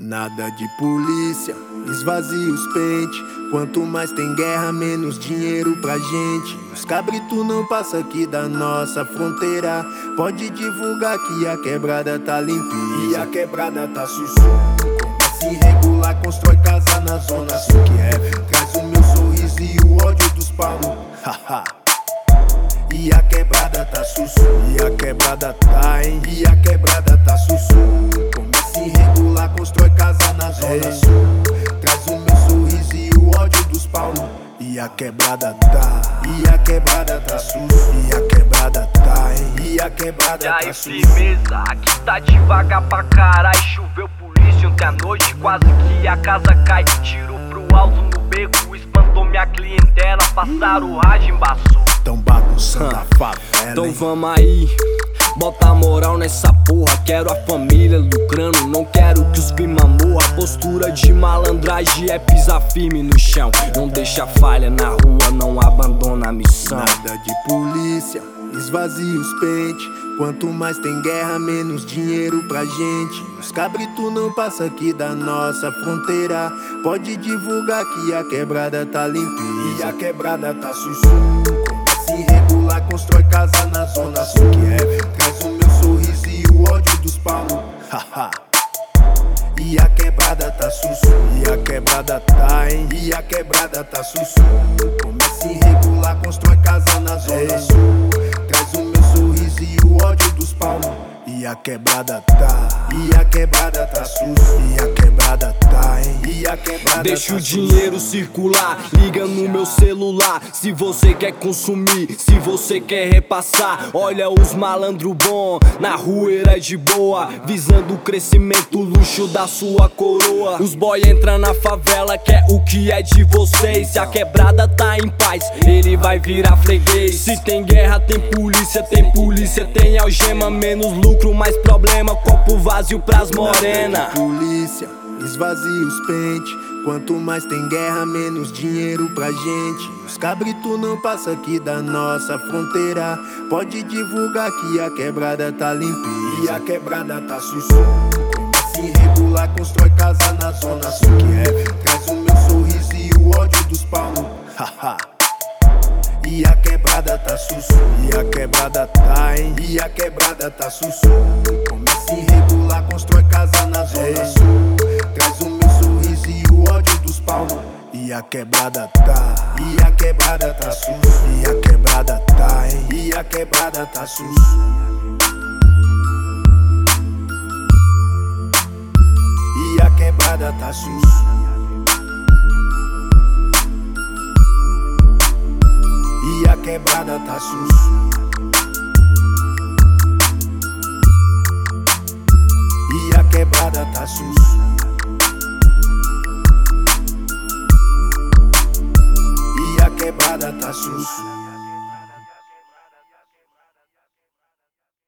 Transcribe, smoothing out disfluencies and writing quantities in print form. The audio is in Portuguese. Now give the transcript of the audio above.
Nada de polícia, esvazia os pente. Quanto mais tem guerra, menos dinheiro pra gente. Os cabritos não passam aqui da nossa fronteira. Pode divulgar que a quebrada tá limpinha e a quebrada tá sussu. Começa irregular, constrói casa na zona sul. Que é, traz o meu sorriso e o ódio dos palmos. Haha. E a quebrada tá sussu, e a quebrada tá, hein? E a quebrada tá sussu. Começa irregular, constrói casa na zona sul. Traz o meu sorriso e o ódio dos palmos. E a quebrada tá, e a quebrada tá sussu. E a quebrada tá, hein? E a quebrada tá sussu. E aí, firmeza, aqui tá devagar pra caralho. Choveu polícia ontem à noite, quase que a casa cai. Tiro pro alto no beco, espantou minha clientela. Passaram o rádio, embaçou. Tão bagunçando a favela, então hein? vamos aí, bota a moral nessa porra. Quero a família lucrando, não quero que os prima morra. Postura de malandragem é pisar firme no chão. Não deixa falha na rua, não abandona a missão. Nada de polícia, esvazia os pente. Quanto mais tem guerra, menos dinheiro pra gente. Os cabritos não passam aqui da nossa fronteira. Pode divulgar que a quebrada tá limpinha e a quebrada tá sussu. Irregular, constrói casa na zona sul. Que é, traz o meu sorriso e o ódio dos palmos. Haha. E a quebrada tá sussu, e a quebrada tá, hein? E a quebrada tá sussu. Começa irregular, constrói casa na zona sul. Traz o meu sorriso e o ódio dos palmos. E a quebrada tá, e a quebrada tá sussu. E a quebrada tá, hein? E a quebrada deixa tá o dinheiro circular, liga no meu celular. Se você quer consumir, se você quer repassar. Olha os malandro bom, na rua era de boa. Visando o crescimento, o luxo da sua coroa. Os boy entra na favela, quer o que é de vocês. Se a quebrada tá em paz, ele vai virar freguês. Se tem guerra, tem polícia, tem algema. Menos lucro, mais problema, copo vazio pras morena. Polícia, esvazia os pente. Quanto mais tem guerra, menos dinheiro pra gente. Os cabritos não passam aqui da nossa fronteira. Pode divulgar que a quebrada tá limpinha e a quebrada tá sussu. Começa irregular, constrói casa na zona sul. Que é, traz o meu sorriso e o ódio dos palmos. Haha. E a quebrada tá sussu, e a quebrada tá, hein? E a quebrada tá sussu. Começa irregular, constrói casa na zona sul. Traz o meu sorriso e o ódio dos palmos. E a quebrada tá, e a quebrada tá sussu. E a quebrada tá, hein? E a quebrada tá sussu. E a quebrada tá sussu. E a quebrada tá sussu. E a quebrada tá sussu. E a quebrada tá sussu.